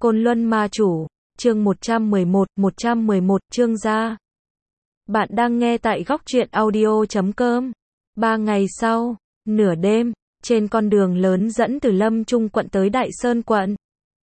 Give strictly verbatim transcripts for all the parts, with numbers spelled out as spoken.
Côn Luân Ma Chủ, chương một trăm mười một, một trăm mười một, Trương gia. Bạn đang nghe tại góc truyện audio chấm com. Ba ngày sau, nửa đêm, trên con đường lớn dẫn từ Lâm Trung quận tới Đại Sơn quận.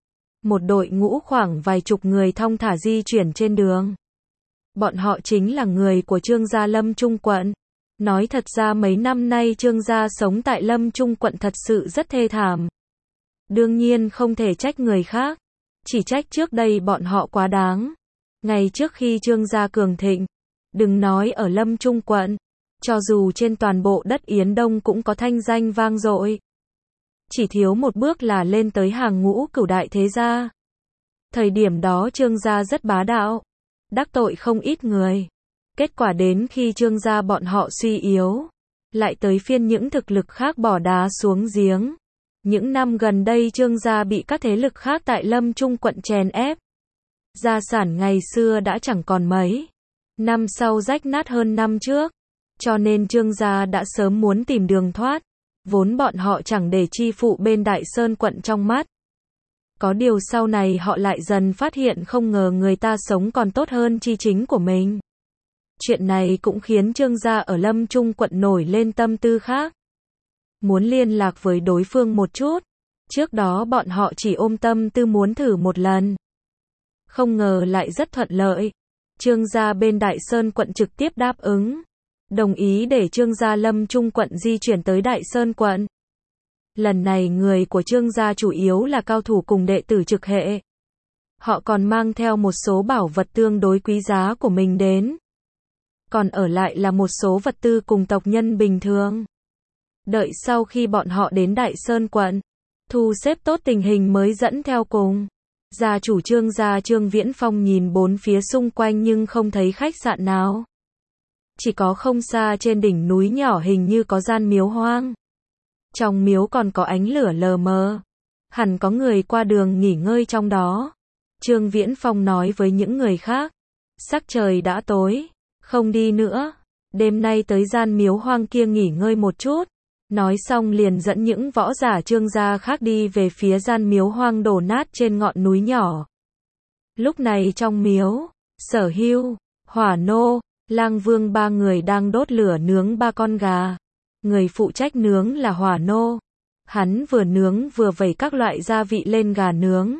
Một đội ngũ khoảng vài chục người thong thả di chuyển trên đường. Bọn họ chính là người của Trương gia Lâm Trung quận. Nói thật ra mấy năm nay Trương gia sống tại Lâm Trung quận thật sự rất thê thảm. Đương nhiên không thể trách người khác, chỉ trách trước đây bọn họ quá đáng. Ngày trước khi Trương gia cường thịnh, đừng nói ở Lâm Trung quận, cho dù trên toàn bộ đất Yến Đông cũng có thanh danh vang dội. Chỉ thiếu một bước là lên tới hàng ngũ cửu đại thế gia. Thời điểm đó Trương gia rất bá đạo, đắc tội không ít người. Kết quả đến khi Trương gia bọn họ suy yếu, lại tới phiên những thực lực khác bỏ đá xuống giếng. Những năm gần đây Trương gia bị các thế lực khác tại Lâm Trung quận chèn ép. Gia sản ngày xưa đã chẳng còn mấy. Năm sau rách nát hơn năm trước. Cho nên Trương gia đã sớm muốn tìm đường thoát. Vốn bọn họ chẳng để chi phụ bên Đại Sơn quận trong mắt. Có điều sau này họ lại dần phát hiện không ngờ người ta sống còn tốt hơn chi chính của mình. Chuyện này cũng khiến Trương gia ở Lâm Trung quận nổi lên tâm tư khác. Muốn liên lạc với đối phương một chút. Trước đó bọn họ chỉ ôm tâm tư muốn thử một lần. Không ngờ lại rất thuận lợi. Trương gia bên Đại Sơn quận trực tiếp đáp ứng. Đồng ý để Trương gia Lâm Trung quận di chuyển tới Đại Sơn quận. Lần này người của Trương gia chủ yếu là cao thủ cùng đệ tử trực hệ. Họ còn mang theo một số bảo vật tương đối quý giá của mình đến. Còn ở lại là một số vật tư cùng tộc nhân bình thường. Đợi sau khi bọn họ đến Đại Sơn quận, thu xếp tốt tình hình mới dẫn theo cùng. Gia chủ Trương gia Trương Viễn Phong nhìn bốn phía xung quanh nhưng không thấy khách sạn nào. Chỉ có không xa trên đỉnh núi nhỏ hình như có gian miếu hoang. Trong miếu còn có ánh lửa lờ mờ. Hẳn có người qua đường nghỉ ngơi trong đó. Trương Viễn Phong nói với những người khác. Sắc trời đã tối, không đi nữa. Đêm nay tới gian miếu hoang kia nghỉ ngơi một chút. Nói xong liền dẫn những võ giả Trương gia khác đi về phía gian miếu hoang đổ nát trên ngọn núi nhỏ. Lúc này trong miếu, Sở Hưu, Hỏa Nô, Lang Vương ba người đang đốt lửa nướng ba con gà. Người phụ trách nướng là Hỏa Nô. Hắn vừa nướng vừa vẩy các loại gia vị lên gà nướng.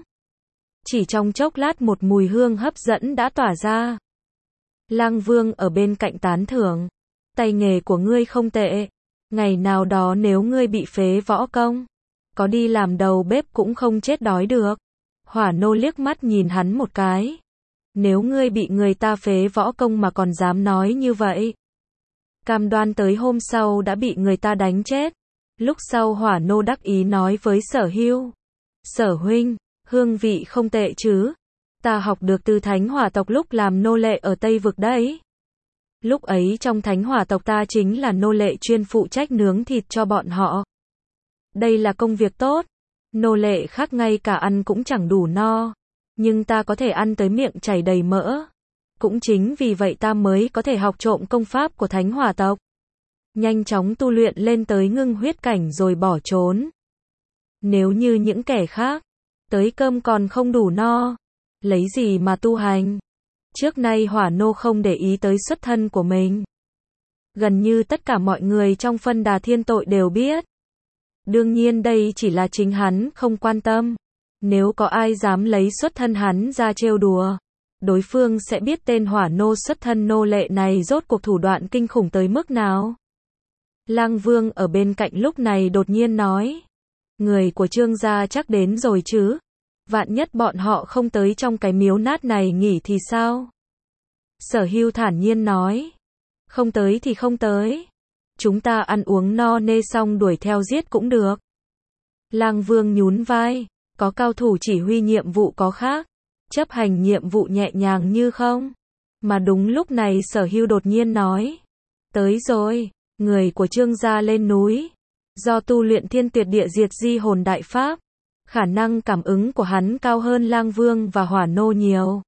Chỉ trong chốc lát một mùi hương hấp dẫn đã tỏa ra. Lang Vương ở bên cạnh tán thưởng. Tay nghề của ngươi không tệ. Ngày nào đó nếu ngươi bị phế võ công, có đi làm đầu bếp cũng không chết đói được. Hỏa Nô liếc mắt nhìn hắn một cái. Nếu ngươi bị người ta phế võ công mà còn dám nói như vậy, cam đoan tới hôm sau đã bị người ta đánh chết. Lúc sau Hỏa Nô đắc ý nói với Sở Hưu. Sở huynh, hương vị không tệ chứ. Ta học được từ Thánh Hỏa tộc lúc làm nô lệ ở Tây Vực đấy. Lúc ấy trong Thánh Hỏa tộc ta chính là nô lệ chuyên phụ trách nướng thịt cho bọn họ. Đây là công việc tốt. Nô lệ khác ngay cả ăn cũng chẳng đủ no. Nhưng ta có thể ăn tới miệng chảy đầy mỡ. Cũng chính vì vậy ta mới có thể học trộm công pháp của Thánh Hỏa tộc. Nhanh chóng tu luyện lên tới ngưng huyết cảnh rồi bỏ trốn. Nếu như những kẻ khác, tới cơm còn không đủ no, lấy gì mà tu hành. Trước nay Hỏa Nô không để ý tới xuất thân của mình. Gần như tất cả mọi người trong phân đà thiên tội đều biết. Đương nhiên đây chỉ là chính hắn không quan tâm. Nếu có ai dám lấy xuất thân hắn ra trêu đùa, đối phương sẽ biết tên Hỏa Nô xuất thân nô lệ này rốt cuộc thủ đoạn kinh khủng tới mức nào. Lang Vương ở bên cạnh lúc này đột nhiên nói. Người của Trương gia chắc đến rồi chứ. Vạn nhất bọn họ không tới trong cái miếu nát này nghỉ thì sao? Sở Hưu thản nhiên nói. Không tới thì không tới. Chúng ta ăn uống no nê xong đuổi theo giết cũng được. Lang Vương nhún vai. Có cao thủ chỉ huy nhiệm vụ có khác. Chấp hành nhiệm vụ nhẹ nhàng như không. Mà đúng lúc này Sở Hưu đột nhiên nói. Tới rồi. Người của Trương gia lên núi. Do tu luyện thiên tuyệt địa diệt di hồn đại pháp. Khả năng cảm ứng của hắn cao hơn Lang Vương và Hỏa Nô nhiều.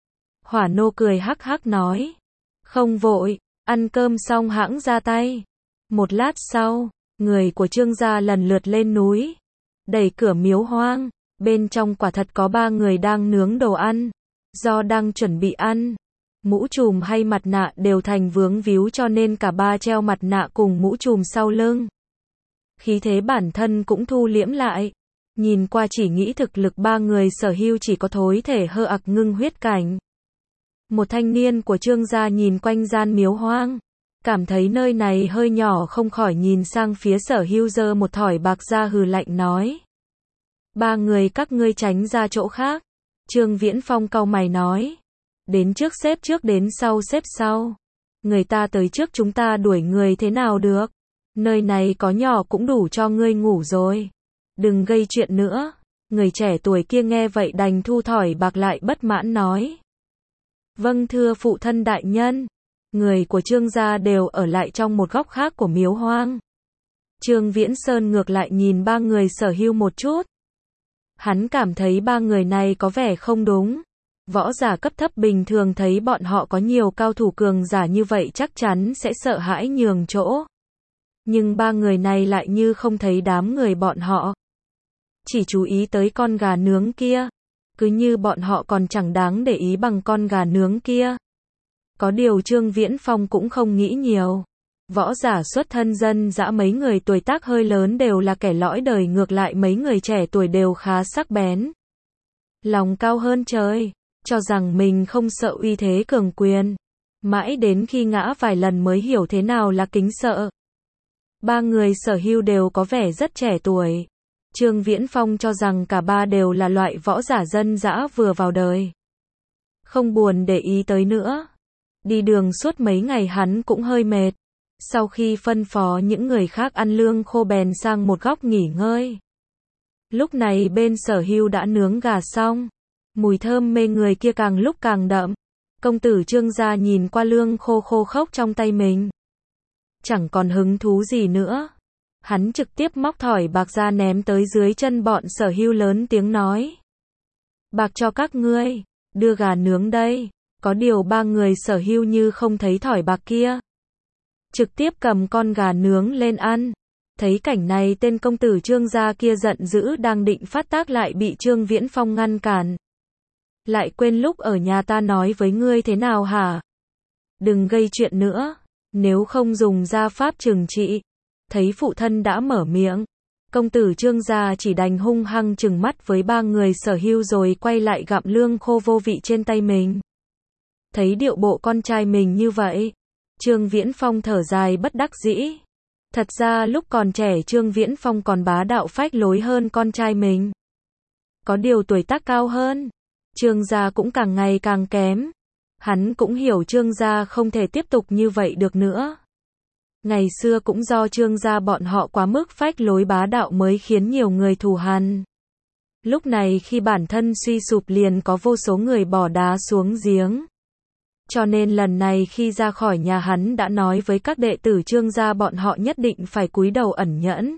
Hỏa Nô cười hắc hắc nói. Không vội, ăn cơm xong hãng ra tay. Một lát sau, người của Trương gia lần lượt lên núi. Đẩy cửa miếu hoang. Bên trong quả thật có ba người đang nướng đồ ăn. Do đang chuẩn bị ăn, mũ trùm hay mặt nạ đều thành vướng víu cho nên cả ba treo mặt nạ cùng mũ trùm sau lưng. Khí thế bản thân cũng thu liễm lại. Nhìn qua chỉ nghĩ thực lực ba người sở hữu chỉ có thối thể hơ ặc ngưng huyết cảnh. Một thanh niên của Trương gia nhìn quanh gian miếu hoang. Cảm thấy nơi này hơi nhỏ không khỏi nhìn sang phía sở hữu giơ một thỏi bạc ra hừ lạnh nói. Ba người các ngươi tránh ra chỗ khác. Trương Viễn Phong cau mày nói. Đến trước xếp trước đến sau xếp sau. Người ta tới trước chúng ta đuổi người thế nào được. Nơi này có nhỏ cũng đủ cho ngươi ngủ rồi. Đừng gây chuyện nữa. Người trẻ tuổi kia nghe vậy đành thu thỏi bạc lại bất mãn nói. Vâng thưa phụ thân đại nhân. Người của Trương gia đều ở lại trong một góc khác của miếu hoang. Trương Viễn Sơn ngược lại nhìn ba người sở hữu một chút. Hắn cảm thấy ba người này có vẻ không đúng. Võ giả cấp thấp bình thường thấy bọn họ có nhiều cao thủ cường giả như vậy chắc chắn sẽ sợ hãi nhường chỗ. Nhưng ba người này lại như không thấy đám người bọn họ. Chỉ chú ý tới con gà nướng kia. Cứ như bọn họ còn chẳng đáng để ý bằng con gà nướng kia. Có điều Trương Viễn Phong cũng không nghĩ nhiều. Võ giả xuất thân dân dã mấy người tuổi tác hơi lớn đều là kẻ lõi đời, ngược lại mấy người trẻ tuổi đều khá sắc bén. Lòng cao hơn trời, cho rằng mình không sợ uy thế cường quyền. Mãi đến khi ngã vài lần mới hiểu thế nào là kính sợ. Ba người sở hữu đều có vẻ rất trẻ tuổi. Trương Viễn Phong cho rằng cả ba đều là loại võ giả dân dã vừa vào đời. Không buồn để ý tới nữa. Đi đường suốt mấy ngày hắn cũng hơi mệt. Sau khi phân phó những người khác ăn lương khô bèn sang một góc nghỉ ngơi. Lúc này bên sở hữu đã nướng gà xong. Mùi thơm mê người kia càng lúc càng đậm. Công tử Trương gia nhìn qua lương khô khô khốc trong tay mình. Chẳng còn hứng thú gì nữa. Hắn trực tiếp móc thỏi bạc ra ném tới dưới chân bọn sở hữu lớn tiếng nói. Bạc cho các ngươi, đưa gà nướng đây. Có điều ba người sở hữu như không thấy thỏi bạc kia. Trực tiếp cầm con gà nướng lên ăn. Thấy cảnh này tên công tử Trương gia kia giận dữ đang định phát tác lại bị Trương Viễn Phong ngăn cản. Lại quên lúc ở nhà ta nói với ngươi thế nào hả? Đừng gây chuyện nữa, nếu không dùng gia pháp trừng trị. Thấy phụ thân đã mở miệng, công tử Trương gia chỉ đành hung hăng trừng mắt với ba người sở hữu rồi quay lại gặm lương khô vô vị trên tay mình. Thấy điệu bộ con trai mình như vậy, Trương Viễn Phong thở dài bất đắc dĩ. Thật ra lúc còn trẻ Trương Viễn Phong còn bá đạo phách lối hơn con trai mình. Có điều tuổi tác cao hơn, Trương gia cũng càng ngày càng kém. Hắn cũng hiểu Trương gia không thể tiếp tục như vậy được nữa. Ngày xưa cũng do Trương gia bọn họ quá mức phách lối bá đạo mới khiến nhiều người thù hằn. Lúc này khi bản thân suy sụp liền có vô số người bỏ đá xuống giếng. Cho nên lần này khi ra khỏi nhà hắn đã nói với các đệ tử Trương gia bọn họ nhất định phải cúi đầu ẩn nhẫn.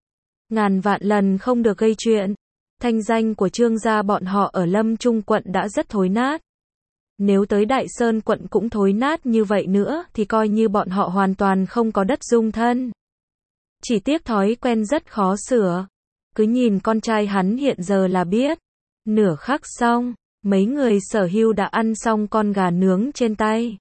Ngàn vạn lần không được gây chuyện. Thanh danh của Trương gia bọn họ ở Lâm Trung quận đã rất thối nát. Nếu tới Đại Sơn quận cũng thối nát như vậy nữa thì coi như bọn họ hoàn toàn không có đất dung thân. Chỉ tiếc thói quen rất khó sửa. Cứ nhìn con trai hắn hiện giờ là biết. Nửa khắc xong, mấy người sở hữu đã ăn xong con gà nướng trên tay.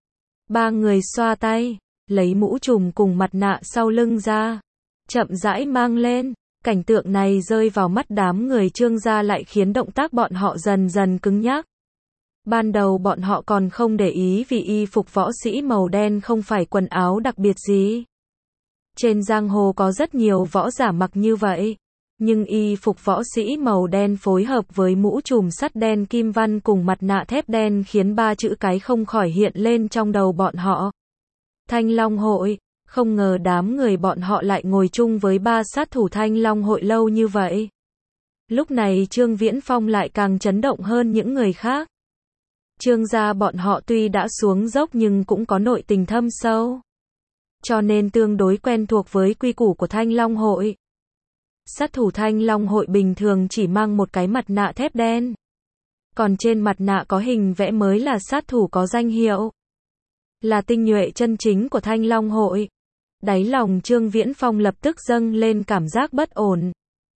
Ba người xoa tay, lấy mũ trùm cùng mặt nạ sau lưng ra. Chậm rãi mang lên. Cảnh tượng này rơi vào mắt đám người Trương gia lại khiến động tác bọn họ dần dần cứng nhắc. Ban đầu bọn họ còn không để ý vì y phục võ sĩ màu đen không phải quần áo đặc biệt gì. Trên giang hồ có rất nhiều võ giả mặc như vậy. Nhưng y phục võ sĩ màu đen phối hợp với mũ trùm sắt đen kim văn cùng mặt nạ thép đen khiến ba chữ cái không khỏi hiện lên trong đầu bọn họ. Thanh Long Hội. Không ngờ đám người bọn họ lại ngồi chung với ba sát thủ Thanh Long Hội lâu như vậy. Lúc này Trương Viễn Phong lại càng chấn động hơn những người khác. Trương gia bọn họ tuy đã xuống dốc nhưng cũng có nội tình thâm sâu. Cho nên tương đối quen thuộc với quy củ của Thanh Long Hội. Sát thủ Thanh Long Hội bình thường chỉ mang một cái mặt nạ thép đen. Còn trên mặt nạ có hình vẽ mới là sát thủ có danh hiệu. Là tinh nhuệ chân chính của Thanh Long Hội. Đáy lòng Trương Viễn Phong lập tức dâng lên cảm giác bất ổn.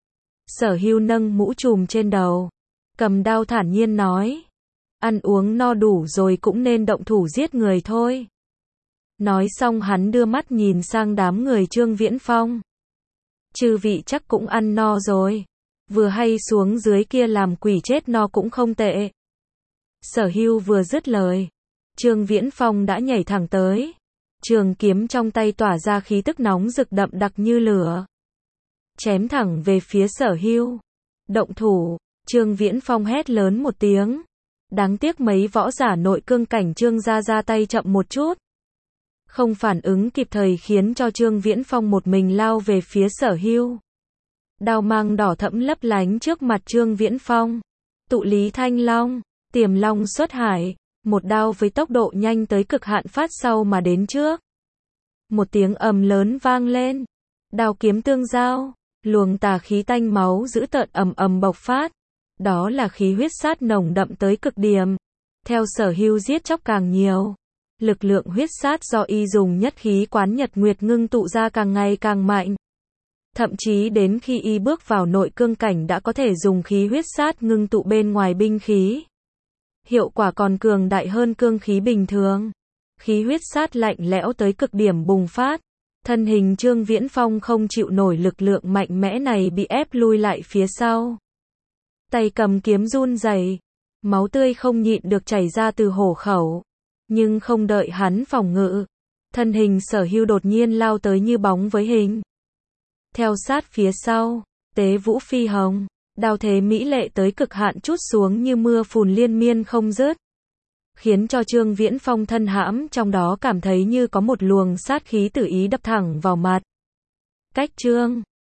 Sở Hưu nâng mũ trùm trên đầu, cầm đao thản nhiên nói. Ăn uống no đủ rồi cũng nên động thủ giết người thôi. Nói xong hắn đưa mắt nhìn sang đám người Trương Viễn Phong. Chư vị chắc cũng ăn no rồi. Vừa hay xuống dưới kia làm quỷ chết no cũng không tệ. Sở Hưu vừa dứt lời, Trương Viễn Phong đã nhảy thẳng tới. Trường kiếm trong tay tỏa ra khí tức nóng rực đậm đặc như lửa. Chém thẳng về phía Sở Hưu. Động thủ, Trương Viễn Phong hét lớn một tiếng. Đáng tiếc mấy võ giả nội cương cảnh Trương gia ra tay chậm một chút. Không phản ứng kịp thời khiến cho Trương Viễn Phong một mình lao về phía Sở Hưu. Đao mang đỏ thẫm lấp lánh trước mặt Trương Viễn Phong. Tụ lý thanh long, tiềm long xuất hải, một đao với tốc độ nhanh tới cực hạn phát sau mà đến trước. Một tiếng ầm lớn vang lên, đao kiếm tương giao, luồng tà khí tanh máu dữ tợn ầm ầm bộc phát. Đó là khí huyết sát nồng đậm tới cực điểm. Theo Sở Hưu giết chóc càng nhiều, lực lượng huyết sát do y dùng nhất khí quán nhật nguyệt ngưng tụ ra càng ngày càng mạnh. Thậm chí đến khi y bước vào nội cương cảnh đã có thể dùng khí huyết sát ngưng tụ bên ngoài binh khí. Hiệu quả còn cường đại hơn cương khí bình thường. Khí huyết sát lạnh lẽo tới cực điểm bùng phát. Thân hình Trương Viễn Phong không chịu nổi lực lượng mạnh mẽ này bị ép lui lại phía sau. Tay cầm kiếm run rẩy, máu tươi không nhịn được chảy ra từ hổ khẩu. Nhưng không đợi hắn phòng ngự, thân hình Sở Hưu đột nhiên lao tới như bóng với hình. Theo sát phía sau, tế vũ phi hồng, đao thế mỹ lệ tới cực hạn trút xuống như mưa phùn liên miên không dứt. Khiến cho Trương Viễn Phong thân hãm trong đó cảm thấy như có một luồng sát khí tự ý đập thẳng vào mặt. Cách Trương